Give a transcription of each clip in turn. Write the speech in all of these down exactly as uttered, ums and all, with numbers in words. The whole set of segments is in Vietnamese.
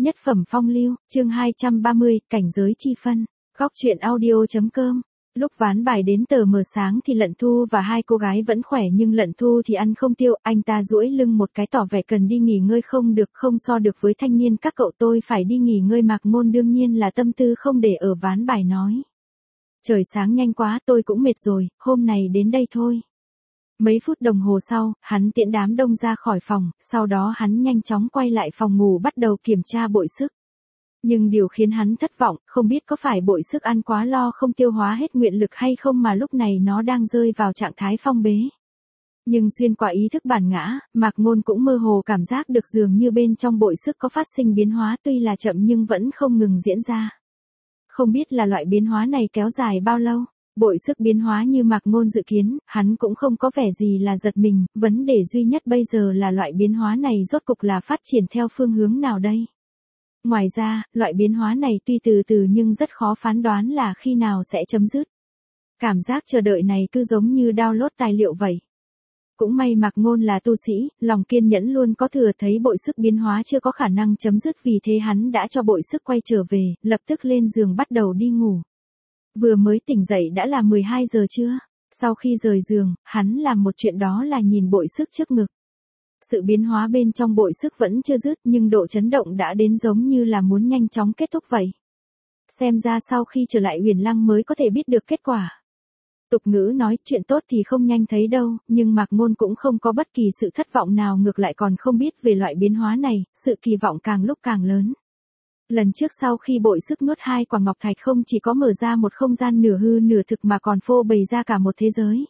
Nhất phẩm phong lưu, chương hai trăm ba mươi, cảnh giới chi phân. Góc truyện audio.com. Lúc ván bài đến tờ mờ sáng thì Lận Thu và hai cô gái vẫn khỏe, nhưng Lận Thu thì ăn không tiêu, anh ta duỗi lưng một cái tỏ vẻ cần đi nghỉ ngơi. Không được, không so được với thanh niên các cậu, tôi phải đi nghỉ ngơi. Mạc Ngôn đương nhiên là tâm tư không để ở ván bài, nói. Trời sáng nhanh quá, tôi cũng mệt rồi, hôm nay đến đây thôi. Mấy phút đồng hồ sau, hắn tiễn đám đông ra khỏi phòng, sau đó hắn nhanh chóng quay lại phòng ngủ bắt đầu kiểm tra bội sức. Nhưng điều khiến hắn thất vọng, không biết có phải bội sức ăn quá lo không tiêu hóa hết nguyện lực hay không mà lúc này nó đang rơi vào trạng thái phong bế. Nhưng xuyên qua ý thức bản ngã, Mạc Ngôn cũng mơ hồ cảm giác được dường như bên trong bội sức có phát sinh biến hóa, tuy là chậm nhưng vẫn không ngừng diễn ra. Không biết là loại biến hóa này kéo dài bao lâu. Bội sức biến hóa như Mạc Ngôn dự kiến, hắn cũng không có vẻ gì là giật mình, vấn đề duy nhất bây giờ là loại biến hóa này rốt cục là phát triển theo phương hướng nào đây. Ngoài ra, loại biến hóa này tuy từ từ nhưng rất khó phán đoán là khi nào sẽ chấm dứt. Cảm giác chờ đợi này cứ giống như download tài liệu vậy. Cũng may Mạc Ngôn là tu sĩ, lòng kiên nhẫn luôn có thừa, thấy bội sức biến hóa chưa có khả năng chấm dứt, vì thế hắn đã cho bội sức quay trở về, lập tức lên giường bắt đầu đi ngủ. Vừa mới tỉnh dậy đã là mười hai giờ trưa. Sau khi rời giường, hắn làm một chuyện, đó là nhìn bội sức trước ngực. Sự biến hóa bên trong bội sức vẫn chưa dứt, nhưng độ chấn động đã đến giống như là muốn nhanh chóng kết thúc vậy. Xem ra sau khi trở lại Huyền Lăng mới có thể biết được kết quả. Tục ngữ nói chuyện tốt thì không nhanh thấy đâu, nhưng Mạc Ngôn cũng không có bất kỳ sự thất vọng nào, ngược lại còn không biết về loại biến hóa này, sự kỳ vọng càng lúc càng lớn. Lần trước sau khi bội sức nuốt hai quả ngọc thạch, không chỉ có mở ra một không gian nửa hư nửa thực mà còn phô bày ra cả một thế giới.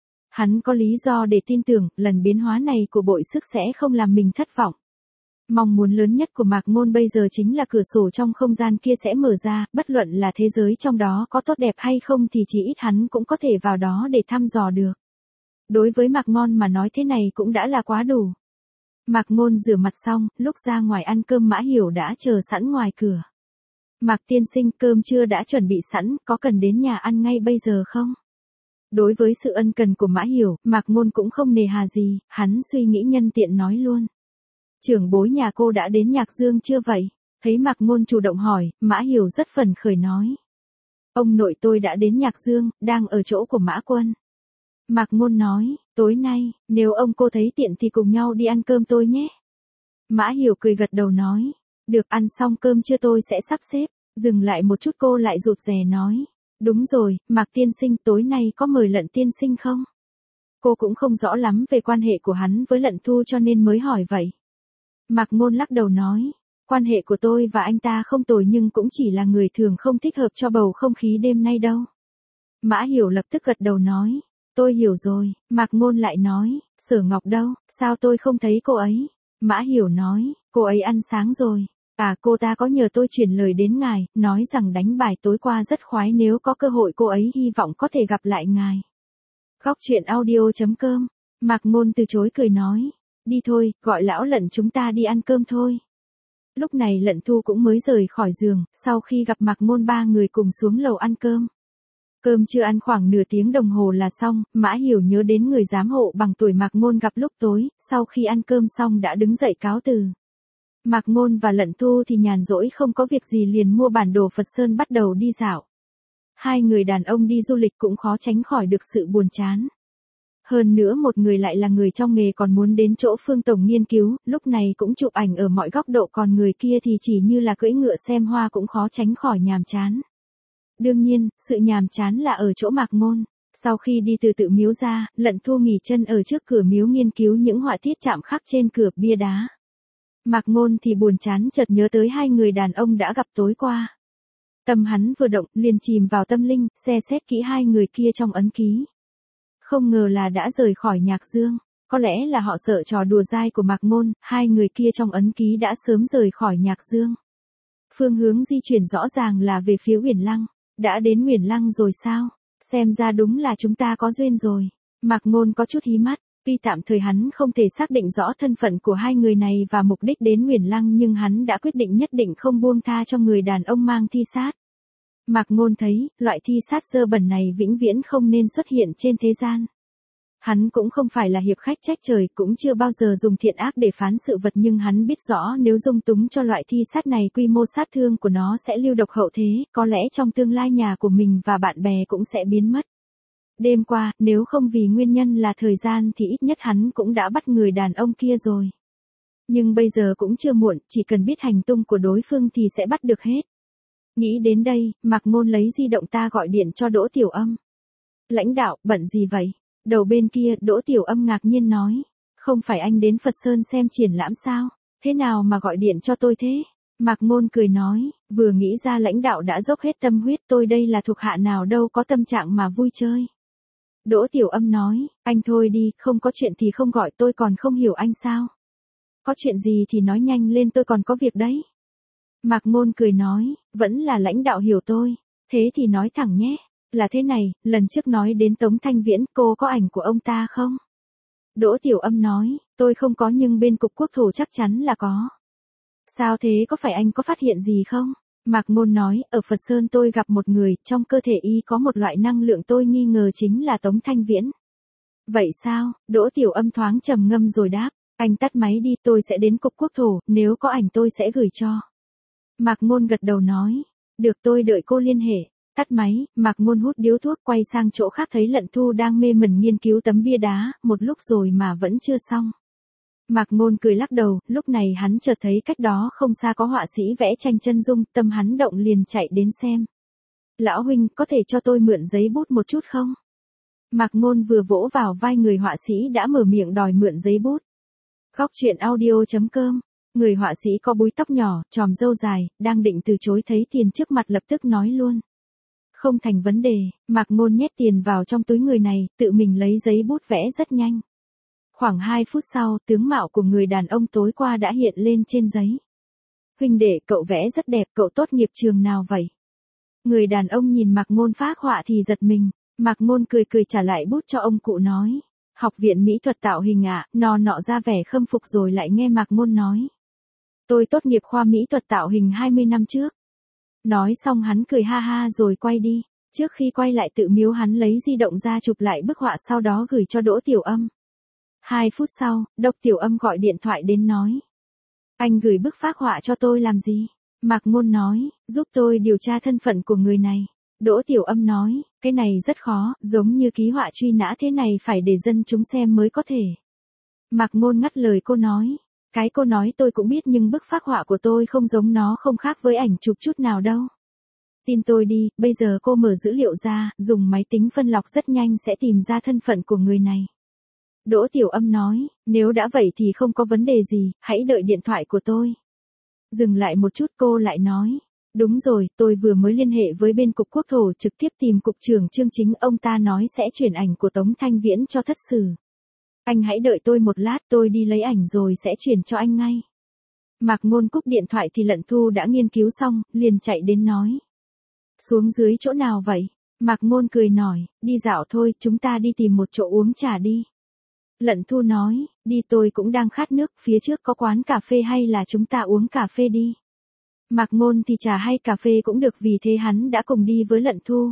Hắn có lý do để tin tưởng, lần biến hóa này của bội sức sẽ không làm mình thất vọng. Mong muốn lớn nhất của Mạc Ngôn bây giờ chính là cửa sổ trong không gian kia sẽ mở ra, bất luận là thế giới trong đó có tốt đẹp hay không thì chỉ ít hắn cũng có thể vào đó để thăm dò được. Đối với Mạc Ngôn mà nói thế này cũng đã là quá đủ. Mạc Ngôn rửa mặt xong, lúc ra ngoài ăn cơm Mã Hiểu đã chờ sẵn ngoài cửa. Mạc tiên sinh, cơm trưa đã chuẩn bị sẵn, có cần đến nhà ăn ngay bây giờ không? Đối với sự ân cần của Mã Hiểu, Mạc Ngôn cũng không nề hà gì, hắn suy nghĩ nhân tiện nói luôn. Trưởng bối nhà cô đã đến Nhạc Dương chưa vậy? Thấy Mạc Ngôn chủ động hỏi, Mã Hiểu rất phấn khởi nói. Ông nội tôi đã đến Nhạc Dương, đang ở chỗ của Mã Quân. Mạc Ngôn nói, tối nay, nếu ông cô thấy tiện thì cùng nhau đi ăn cơm tôi nhé. Mã Hiểu cười gật đầu nói, được, ăn xong cơm trưa tôi sẽ sắp xếp. Dừng lại một chút cô lại rụt rè nói, đúng rồi, Mạc tiên sinh, tối nay có mời Lận tiên sinh không? Cô cũng không rõ lắm về quan hệ của hắn với Lận Thu cho nên mới hỏi vậy. Mạc Ngôn lắc đầu nói, quan hệ của tôi và anh ta không tồi nhưng cũng chỉ là người thường, không thích hợp cho bầu không khí đêm nay đâu. Mã Hiểu lập tức gật đầu nói, tôi hiểu rồi. Mạc Ngôn lại nói, Sở Ngọc đâu, sao tôi không thấy cô ấy? Mã Hiểu nói, cô ấy ăn sáng rồi. À, cô ta có nhờ tôi truyền lời đến ngài, nói rằng đánh bài tối qua rất khoái, nếu có cơ hội cô ấy hy vọng có thể gặp lại ngài. Góc truyện audio.com. Mạc Ngôn từ chối cười nói, đi thôi, gọi lão Lận chúng ta đi ăn cơm thôi. Lúc này Lận Thu cũng mới rời khỏi giường, sau khi gặp Mạc Ngôn ba người cùng xuống lầu ăn cơm. Cơm chưa ăn khoảng nửa tiếng đồng hồ là xong, Mã Hiểu nhớ đến người giám hộ bằng tuổi Mạc Ngôn gặp lúc tối, sau khi ăn cơm xong đã đứng dậy cáo từ. Mạc Ngôn và Lận Thu thì nhàn rỗi không có việc gì liền mua bản đồ Phật Sơn bắt đầu đi dạo. Hai người đàn ông đi du lịch cũng khó tránh khỏi được sự buồn chán. Hơn nữa một người lại là người trong nghề còn muốn đến chỗ Phương Tổng nghiên cứu, lúc này cũng chụp ảnh ở mọi góc độ, còn người kia thì chỉ như là cưỡi ngựa xem hoa, cũng khó tránh khỏi nhàm chán. Đương nhiên, sự nhàm chán là ở chỗ Mạc Ngôn. Sau khi đi từ tự miếu ra, Lận Thu nghỉ chân ở trước cửa miếu nghiên cứu những họa tiết chạm khắc trên cửa bia đá. Mạc Ngôn thì buồn chán chợt nhớ tới hai người đàn ông đã gặp tối qua. Tâm hắn vừa động, liền chìm vào tâm linh, xe xét kỹ hai người kia trong ấn ký. Không ngờ là đã rời khỏi Nhạc Dương, có lẽ là họ sợ trò đùa dai của Mạc Ngôn, hai người kia trong ấn ký đã sớm rời khỏi Nhạc Dương. Phương hướng di chuyển rõ ràng là về phía Huyền Lăng. Đã đến Huyền Lăng rồi sao? Xem ra đúng là chúng ta có duyên rồi. Mạc Ngôn có chút hí mắt, tuy tạm thời hắn không thể xác định rõ thân phận của hai người này và mục đích đến Huyền Lăng, nhưng hắn đã quyết định nhất định không buông tha cho người đàn ông mang thi sát. Mạc Ngôn thấy, loại thi sát dơ bẩn này vĩnh viễn không nên xuất hiện trên thế gian. Hắn cũng không phải là hiệp khách trách trời, cũng chưa bao giờ dùng thiện ác để phán sự vật, nhưng hắn biết rõ nếu dung túng cho loại thi sát này, quy mô sát thương của nó sẽ lưu độc hậu thế, có lẽ trong tương lai nhà của mình và bạn bè cũng sẽ biến mất. Đêm qua, nếu không vì nguyên nhân là thời gian thì ít nhất hắn cũng đã bắt người đàn ông kia rồi. Nhưng bây giờ cũng chưa muộn, chỉ cần biết hành tung của đối phương thì sẽ bắt được hết. Nghĩ đến đây, Mạc Ngôn lấy di động ta gọi điện cho Đỗ Tiểu Âm. Lãnh đạo, bận gì vậy? Đầu bên kia, Đỗ Tiểu Âm ngạc nhiên nói. Không phải anh đến Phật Sơn xem triển lãm sao? Thế nào mà gọi điện cho tôi thế? Mạc Ngôn cười nói, vừa nghĩ ra lãnh đạo đã dốc hết tâm huyết, tôi đây là thuộc hạ nào đâu có tâm trạng mà vui chơi. Đỗ Tiểu Âm nói, anh thôi đi, không có chuyện thì không gọi, tôi còn không hiểu anh sao? Có chuyện gì thì nói nhanh lên, tôi còn có việc đấy. Mạc Ngôn cười nói, vẫn là lãnh đạo hiểu tôi. Thế thì nói thẳng nhé. Là thế này, lần trước nói đến Tống Thanh Viễn, cô có ảnh của ông ta không? Đỗ Tiểu Âm nói, tôi không có nhưng bên Cục Quốc thổ chắc chắn là có. Sao thế, có phải anh có phát hiện gì không? Mạc Ngôn nói, ở Phật Sơn tôi gặp một người, trong cơ thể y có một loại năng lượng tôi nghi ngờ chính là Tống Thanh Viễn. Vậy sao? Đỗ Tiểu Âm thoáng trầm ngâm rồi đáp, anh tắt máy đi, tôi sẽ đến Cục Quốc thổ, nếu có ảnh tôi sẽ gửi cho. Mạc Ngôn gật đầu nói, được, tôi đợi cô liên hệ. Tắt máy, Mạc Ngôn hút điếu thuốc quay sang chỗ khác, thấy Lận Thu đang mê mẩn nghiên cứu tấm bia đá, một lúc rồi mà vẫn chưa xong. Mạc Ngôn cười lắc đầu, lúc này hắn chợt thấy cách đó không xa có họa sĩ vẽ tranh chân dung, tâm hắn động liền chạy đến xem. Lão huynh, có thể cho tôi mượn giấy bút một chút không? Mạc Ngôn vừa vỗ vào vai người họa sĩ đã mở miệng đòi mượn giấy bút. Góc truyện audio chấm com. Người họa sĩ có búi tóc nhỏ, chòm râu dài, đang định từ chối thấy tiền trước mặt lập tức nói luôn. Không thành vấn đề, Mạc Ngôn nhét tiền vào trong túi người này, tự mình lấy giấy bút vẽ rất nhanh. Khoảng hai phút sau, tướng mạo của người đàn ông tối qua đã hiện lên trên giấy. Huynh đệ, cậu vẽ rất đẹp, cậu tốt nghiệp trường nào vậy? Người đàn ông nhìn Mạc Ngôn phác họa thì giật mình, Mạc Ngôn cười cười trả lại bút cho ông cụ nói. Học viện mỹ thuật tạo hình ạ, à, nọ nọ ra vẻ khâm phục rồi lại nghe Mạc Ngôn nói. Tôi tốt nghiệp khoa mỹ thuật tạo hình hai mươi năm trước. Nói xong hắn cười ha ha rồi quay đi, trước khi quay lại tự miếu hắn lấy di động ra chụp lại bức họa sau đó gửi cho Đỗ Tiểu Âm. Hai phút sau, Đỗ Tiểu Âm gọi điện thoại đến nói. Anh gửi bức phác họa cho tôi làm gì? Mạc Ngôn nói, giúp tôi điều tra thân phận của người này. Đỗ Tiểu Âm nói, cái này rất khó, giống như ký họa truy nã thế này phải để dân chúng xem mới có thể. Mạc Ngôn ngắt lời cô nói. Cái cô nói tôi cũng biết nhưng bức phác họa của tôi không giống, nó không khác với ảnh chụp chút nào đâu. Tin tôi đi, bây giờ cô mở dữ liệu ra, dùng máy tính phân lọc rất nhanh sẽ tìm ra thân phận của người này. Đỗ Tiểu Âm nói, nếu đã vậy thì không có vấn đề gì, hãy đợi điện thoại của tôi. Dừng lại một chút cô lại nói, đúng rồi, tôi vừa mới liên hệ với bên Cục Quốc thổ trực tiếp tìm Cục trưởng Trương Chính, ông ta nói sẽ chuyển ảnh của Tống Thanh Viễn cho thất sử. Anh hãy đợi tôi một lát, tôi đi lấy ảnh rồi sẽ chuyển cho anh ngay. Mạc Ngôn cúp điện thoại thì Lận Thu đã nghiên cứu xong, liền chạy đến nói. Xuống dưới chỗ nào vậy? Mạc Ngôn cười nói, đi dạo thôi, chúng ta đi tìm một chỗ uống trà đi. Lận Thu nói, đi, tôi cũng đang khát nước, phía trước có quán cà phê hay là chúng ta uống cà phê đi. Mạc Ngôn thì trà hay cà phê cũng được, vì thế hắn đã cùng đi với Lận Thu.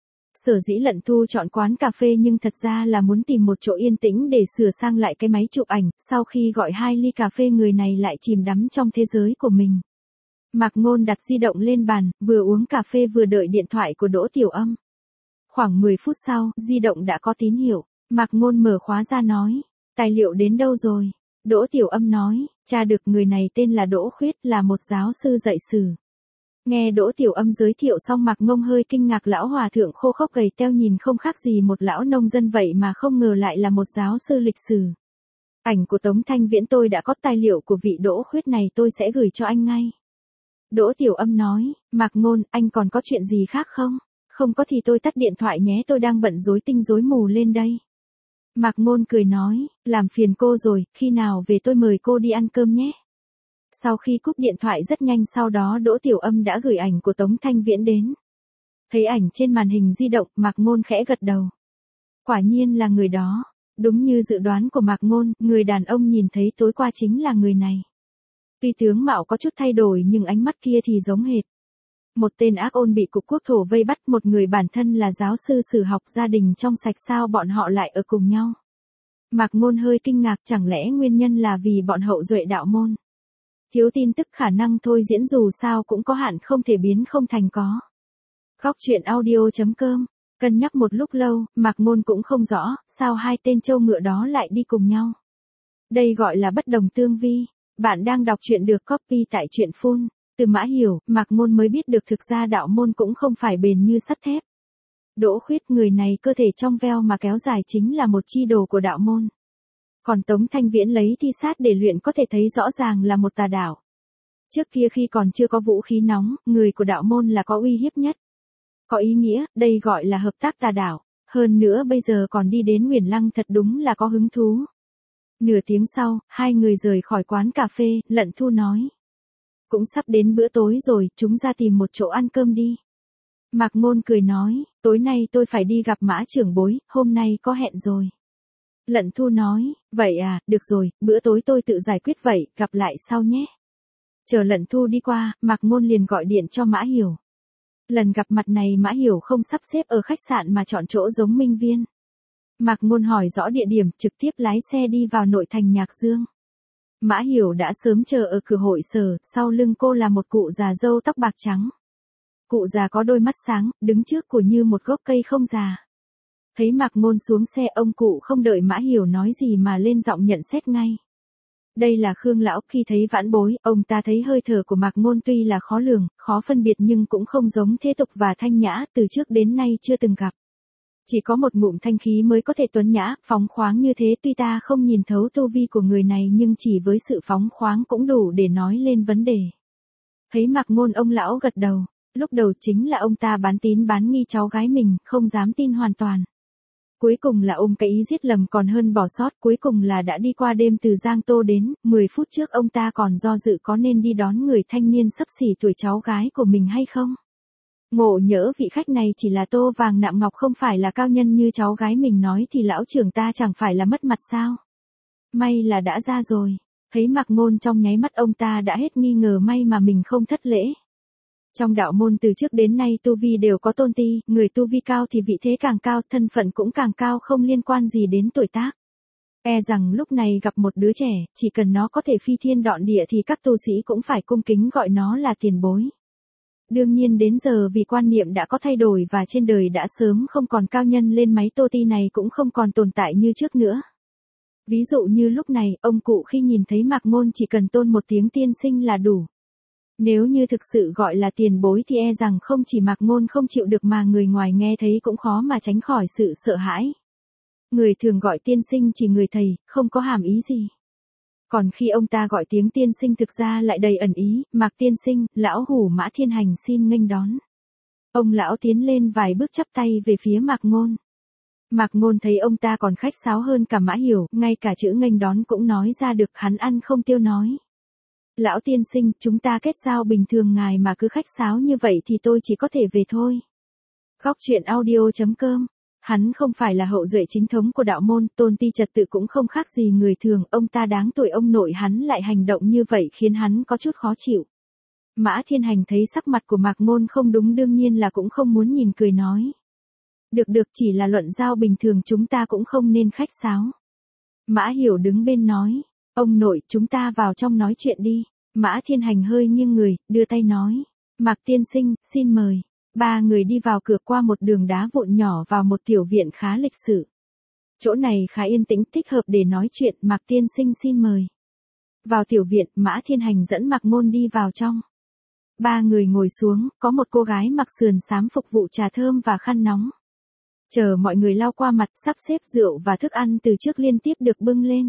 Sở dĩ Lận Thu chọn quán cà phê nhưng thật ra là muốn tìm một chỗ yên tĩnh để sửa sang lại cái máy chụp ảnh, sau khi gọi hai ly cà phê người này lại chìm đắm trong thế giới của mình. Mạc Ngôn đặt di động lên bàn, vừa uống cà phê vừa đợi điện thoại của Đỗ Tiểu Âm. Khoảng mười phút sau, di động đã có tín hiệu, Mạc Ngôn mở khóa ra nói, tài liệu đến đâu rồi? Đỗ Tiểu Âm nói, tra được, người này tên là Đỗ Khuyết, là một giáo sư dạy sử. Nghe Đỗ Tiểu Âm giới thiệu xong Mạc Ngôn hơi kinh ngạc, lão hòa thượng khô khốc gầy teo nhìn không khác gì một lão nông dân vậy mà không ngờ lại là một giáo sư lịch sử. Ảnh của Tống Thanh Viễn tôi đã có, tài liệu của vị Đỗ Khuyết này tôi sẽ gửi cho anh ngay. Đỗ Tiểu Âm nói, Mạc Ngôn, anh còn có chuyện gì khác không? Không có thì tôi tắt điện thoại nhé, tôi đang bận rối tinh rối mù lên đây. Mạc Ngôn cười nói, làm phiền cô rồi, khi nào về tôi mời cô đi ăn cơm nhé. Sau khi cúp điện thoại rất nhanh sau đó Đỗ Tiểu Âm đã gửi ảnh của Tống Thanh Viễn đến. Thấy ảnh trên màn hình di động, Mạc Ngôn khẽ gật đầu. Quả nhiên là người đó. Đúng như dự đoán của Mạc Ngôn, người đàn ông nhìn thấy tối qua chính là người này. Tuy tướng mạo có chút thay đổi nhưng ánh mắt kia thì giống hệt. Một tên ác ôn bị Cục Quốc thổ vây bắt, một người bản thân là giáo sư sử học, gia đình trong sạch, sao bọn họ lại ở cùng nhau. Mạc Ngôn hơi kinh ngạc, chẳng lẽ nguyên nhân là vì bọn hậu duệ đạo môn. Thiếu tin tức khả năng thôi diễn dù sao cũng có hạn không thể biến không thành có. Góc truyện audio.com, cân nhắc một lúc lâu, Mạc Ngôn cũng không rõ, sao hai tên trâu ngựa đó lại đi cùng nhau. Đây gọi là bất đồng tương vi. Bạn đang đọc truyện được copy tại truyện full. Từ Mã Hiểu, Mạc Ngôn mới biết được thực ra đạo môn cũng không phải bền như sắt thép. Đỗ Khuyết, người này cơ thể trong veo mà kéo dài chính là một chi đồ của đạo môn. Còn Tống Thanh Viễn lấy thi sát để luyện có thể thấy rõ ràng là một tà đạo. Trước kia khi còn chưa có vũ khí nóng, người của đạo môn là có uy hiếp nhất. Có ý nghĩa, đây gọi là hợp tác tà đạo. Hơn nữa bây giờ còn đi đến Nguyền Lăng thật đúng là có hứng thú. Nửa tiếng sau, hai người rời khỏi quán cà phê, Lận Thu nói. Cũng sắp đến bữa tối rồi, chúng ra tìm một chỗ ăn cơm đi. Mạc Ngôn cười nói, tối nay tôi phải đi gặp Mã trưởng bối, hôm nay có hẹn rồi. Lận Thu nói, vậy à, được rồi, bữa tối tôi tự giải quyết vậy, gặp lại sau nhé. Chờ Lận Thu đi qua, Mạc Ngôn liền gọi điện cho Mã Hiểu. Lần gặp mặt này Mã Hiểu không sắp xếp ở khách sạn mà chọn chỗ giống Minh Viên. Mạc Ngôn hỏi rõ địa điểm, trực tiếp lái xe đi vào nội thành Nhạc Dương. Mã Hiểu đã sớm chờ ở cửa hội sở, sau lưng cô là một cụ già râu tóc bạc trắng. Cụ già có đôi mắt sáng, đứng trước cô như một gốc cây không già. Thấy Mạc Ngôn xuống xe, ông cụ không đợi Mã Hiểu nói gì mà lên giọng nhận xét ngay. Đây là Khương lão, khi thấy vãn bối, ông ta thấy hơi thở của Mạc Ngôn tuy là khó lường, khó phân biệt nhưng cũng không giống thế tục và thanh nhã, từ trước đến nay chưa từng gặp. Chỉ có một ngụm thanh khí mới có thể tuấn nhã, phóng khoáng như thế, tuy ta không nhìn thấu tu vi của người này nhưng chỉ với sự phóng khoáng cũng đủ để nói lên vấn đề. Thấy Mạc Ngôn, ông lão gật đầu, lúc đầu chính là ông ta bán tín bán nghi cháu gái mình, không dám tin hoàn toàn. Cuối cùng là ôm cái ý giết lầm còn hơn bỏ sót, cuối cùng là đã đi qua đêm từ Giang Tô đến, mười phút trước ông ta còn do dự có nên đi đón người thanh niên xấp xỉ tuổi cháu gái của mình hay không. Ngộ nhỡ vị khách này chỉ là tô vàng nạm ngọc, không phải là cao nhân như cháu gái mình nói thì lão trưởng ta chẳng phải là mất mặt sao. May là đã ra rồi. Thấy Mạc Ngôn trong nháy mắt ông ta đã hết nghi ngờ, may mà mình không thất lễ. Trong đạo môn từ trước đến nay tu vi đều có tôn ti, người tu vi cao thì vị thế càng cao, thân phận cũng càng cao, không liên quan gì đến tuổi tác. E rằng lúc này gặp một đứa trẻ, chỉ cần nó có thể phi thiên đọn địa thì các tu sĩ cũng phải cung kính gọi nó là tiền bối. Đương nhiên đến giờ vì quan niệm đã có thay đổi và trên đời đã sớm không còn cao nhân lên máy tô ti này cũng không còn tồn tại như trước nữa. Ví dụ như lúc này, ông cụ khi nhìn thấy Mạc Ngôn chỉ cần tôn một tiếng tiên sinh là đủ. Nếu như thực sự gọi là tiền bối thì e rằng không chỉ Mạc Ngôn không chịu được mà người ngoài nghe thấy cũng khó mà tránh khỏi sự sợ hãi. Người thường gọi tiên sinh chỉ người thầy, không có hàm ý gì. Còn khi ông ta gọi tiếng tiên sinh thực ra lại đầy ẩn ý, Mạc tiên sinh, lão hủ Mã Thiên Hành xin nghênh đón. Ông lão tiến lên vài bước chắp tay về phía Mạc Ngôn. Mạc Ngôn thấy ông ta còn khách sáo hơn cả Mã Hiểu, ngay cả chữ nghênh đón cũng nói ra được, hắn ăn không tiêu nói. Lão tiên sinh, chúng ta kết giao bình thường, ngài mà cứ khách sáo như vậy thì tôi chỉ có thể về thôi. Góc truyện audio.com. Hắn không phải là hậu duệ chính thống của đạo môn, tôn ti trật tự cũng không khác gì người thường, ông ta đáng tuổi ông nội hắn lại hành động như vậy khiến hắn có chút khó chịu. Mã Thiên Hành thấy sắc mặt của Mạc Ngôn không đúng đương nhiên là cũng không muốn nhìn, cười nói. Được được, chỉ là luận giao bình thường, chúng ta cũng không nên khách sáo. Mã Hiểu đứng bên nói. Ông nội, chúng ta vào trong nói chuyện đi. Mã Thiên Hành hơi nghiêng người, đưa tay nói. Mạc tiên sinh, xin mời. Ba người đi vào cửa qua một đường đá vụn nhỏ vào một tiểu viện khá lịch sự. Chỗ này khá yên tĩnh, thích hợp để nói chuyện, Mạc tiên sinh xin mời. Vào tiểu viện, Mã Thiên Hành dẫn Mạc Ngôn đi vào trong. Ba người ngồi xuống, có một cô gái mặc sườn xám phục vụ trà thơm và khăn nóng. Chờ mọi người lau qua mặt, sắp xếp rượu và thức ăn từ trước liên tiếp được bưng lên.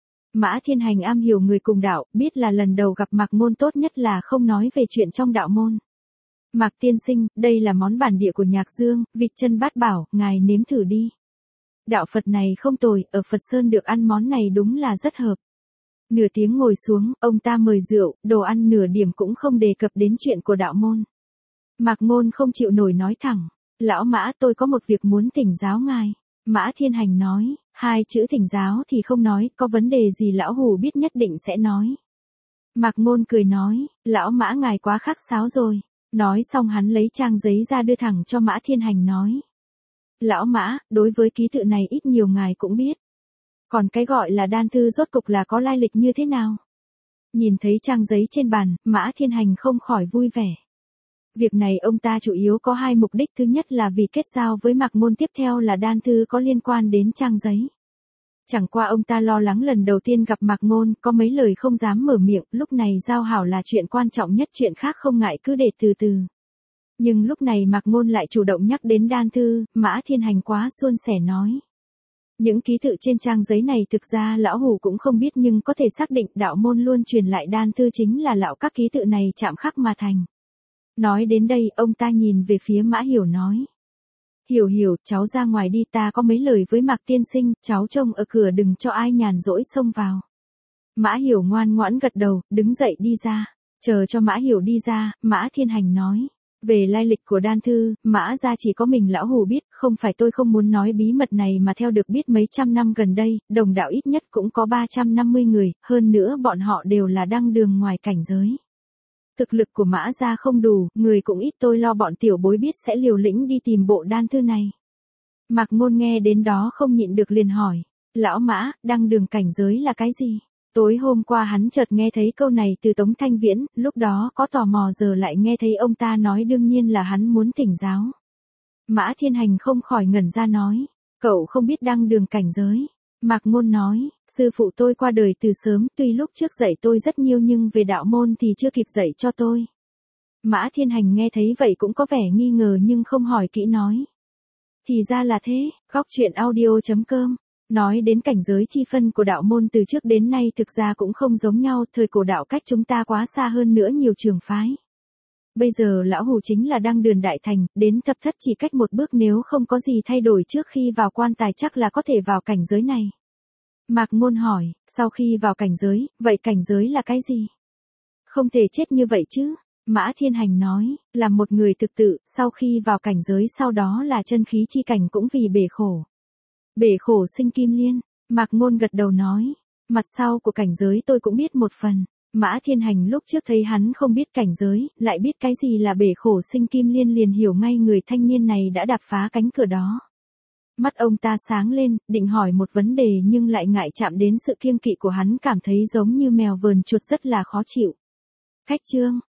Mã Thiên Hành am hiểu người cùng đạo, biết là lần đầu gặp Mạc Ngôn tốt nhất là không nói về chuyện trong đạo môn. Mạc tiên sinh, đây là món bản địa của Nhạc Dương, vịt chân bát bảo, ngài nếm thử đi. Đạo Phật này không tồi, ở Phật Sơn được ăn món này đúng là rất hợp. Nửa tiếng ngồi xuống, ông ta mời rượu, đồ ăn, nửa điểm cũng không đề cập đến chuyện của đạo môn. Mạc Ngôn không chịu nổi nói thẳng, lão Mã, tôi có một việc muốn thỉnh giáo ngài. Mã Thiên Hành nói, hai chữ thỉnh giáo thì không nói, có vấn đề gì lão hủ biết nhất định sẽ nói. Mạc Ngôn cười nói, lão Mã ngài quá khách sáo rồi. Nói xong hắn lấy trang giấy ra đưa thẳng cho Mã Thiên Hành nói. Lão Mã, đối với ký tự này ít nhiều ngài cũng biết. Còn cái gọi là đan thư rốt cục là có lai lịch như thế nào? Nhìn thấy trang giấy trên bàn, Mã Thiên Hành không khỏi vui vẻ. Việc này ông ta chủ yếu có hai mục đích, thứ nhất là vì kết giao với Mạc Ngôn, tiếp theo là đan thư có liên quan đến trang giấy. Chẳng qua ông ta lo lắng lần đầu tiên gặp Mạc Ngôn, có mấy lời không dám mở miệng, lúc này giao hảo là chuyện quan trọng nhất, chuyện khác không ngại cứ để từ từ. Nhưng lúc này Mạc Ngôn lại chủ động nhắc đến đan thư, Mã Thiên Hành quá suôn sẻ nói. Những ký tự trên trang giấy này thực ra lão hủ cũng không biết, nhưng có thể xác định đạo môn luôn truyền lại đan thư chính là lão các ký tự này chạm khắc mà thành. Nói đến đây, ông ta nhìn về phía Mã Hiểu nói. Hiểu hiểu, cháu ra ngoài đi, ta có mấy lời với Mạc tiên sinh, cháu trông ở cửa đừng cho ai nhàn rỗi xông vào. Mã Hiểu ngoan ngoãn gật đầu, đứng dậy đi ra. Chờ cho Mã Hiểu đi ra, Mã Thiên Hành nói. Về lai lịch của đan thư, Mã gia chỉ có mình lão hủ biết, không phải tôi không muốn nói bí mật này mà theo được biết mấy trăm năm gần đây, đồng đạo ít nhất cũng có ba trăm năm mươi người, hơn nữa bọn họ đều là đăng đường ngoài cảnh giới. Thực lực của Mã gia không đủ, người cũng ít, tôi lo bọn tiểu bối biết sẽ liều lĩnh đi tìm bộ đan thư này. Mạc Ngôn nghe đến đó không nhịn được liền hỏi, lão Mã, đăng đường cảnh giới là cái gì? Tối hôm qua hắn chợt nghe thấy câu này từ Tống Thanh Viễn, lúc đó có tò mò giờ lại nghe thấy ông ta nói, đương nhiên là hắn muốn thỉnh giáo. Mã Thiên Hành không khỏi ngẩn ra nói, cậu không biết đăng đường cảnh giới. Mạc Ngôn nói, sư phụ tôi qua đời từ sớm, tuy lúc trước dạy tôi rất nhiều nhưng về đạo môn thì chưa kịp dạy cho tôi. Mã Thiên Hành nghe thấy vậy cũng có vẻ nghi ngờ nhưng không hỏi kỹ nói. Thì ra là thế, góc truyện audio chấm com. Nói đến cảnh giới chi phân của đạo môn từ trước đến nay thực ra cũng không giống nhau, thời cổ đạo cách chúng ta quá xa hơn nữa nhiều trường phái. Bây giờ lão hủ chính là đăng đường đại thành, đến thập thất chỉ cách một bước, nếu không có gì thay đổi trước khi vào quan tài chắc là có thể vào cảnh giới này. Mạc Ngôn hỏi, sau khi vào cảnh giới, vậy cảnh giới là cái gì? Không thể chết như vậy chứ? Mã Thiên Hành nói, là một người thực tự, sau khi vào cảnh giới sau đó là chân khí chi cảnh, cũng vì bể khổ. Bể khổ sinh kim liên, Mạc Ngôn gật đầu nói, mặt sau của cảnh giới tôi cũng biết một phần. Mã Thiên Hành lúc trước thấy hắn không biết cảnh giới, lại biết cái gì là bể khổ sinh kim liên, liền hiểu ngay người thanh niên này đã đạp phá cánh cửa đó. Mắt ông ta sáng lên, định hỏi một vấn đề nhưng lại ngại chạm đến sự kiêng kỵ của hắn, cảm thấy giống như mèo vờn chuột rất là khó chịu. Khách trương,